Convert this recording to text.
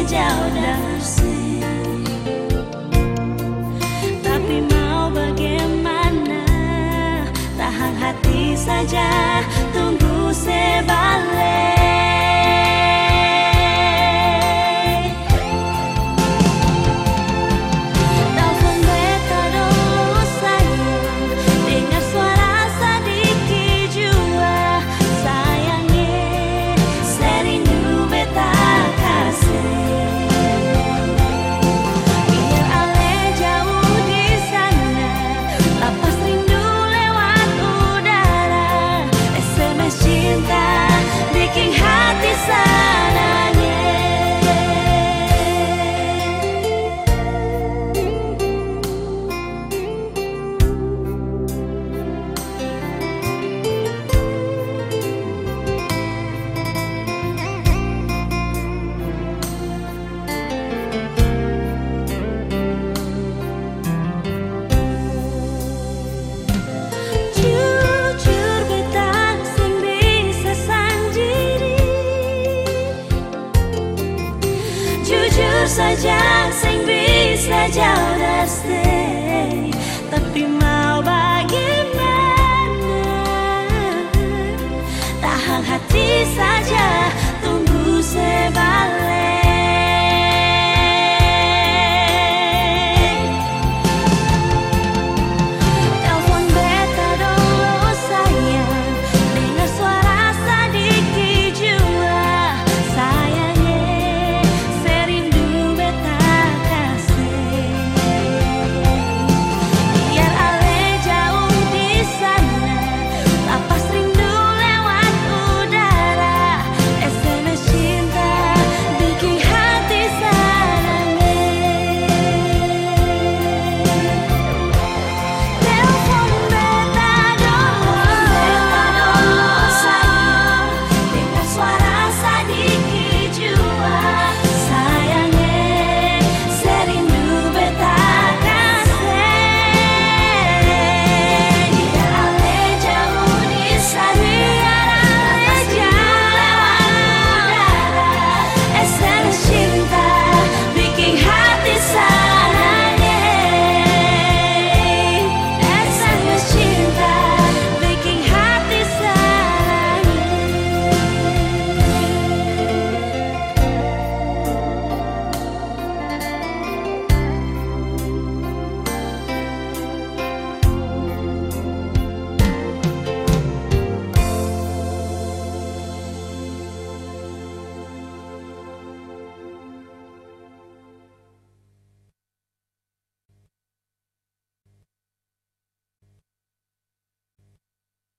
jauh dari tapi mau bagaimana, tahan hati saja, tunggu sebalik. Telepon beta dulu sayang, dengar suara sedikit jua sayangnya, serindu beta kasih. Biar ale jauh di sana, lapas rindu lewat udara, SMS cinta bikin hati sananya. Jujur beta sing bisa sendiri, jujur saja sing bisa jauh dari tapi mau bagaimana, tahan hati saja, tunggu sebalik.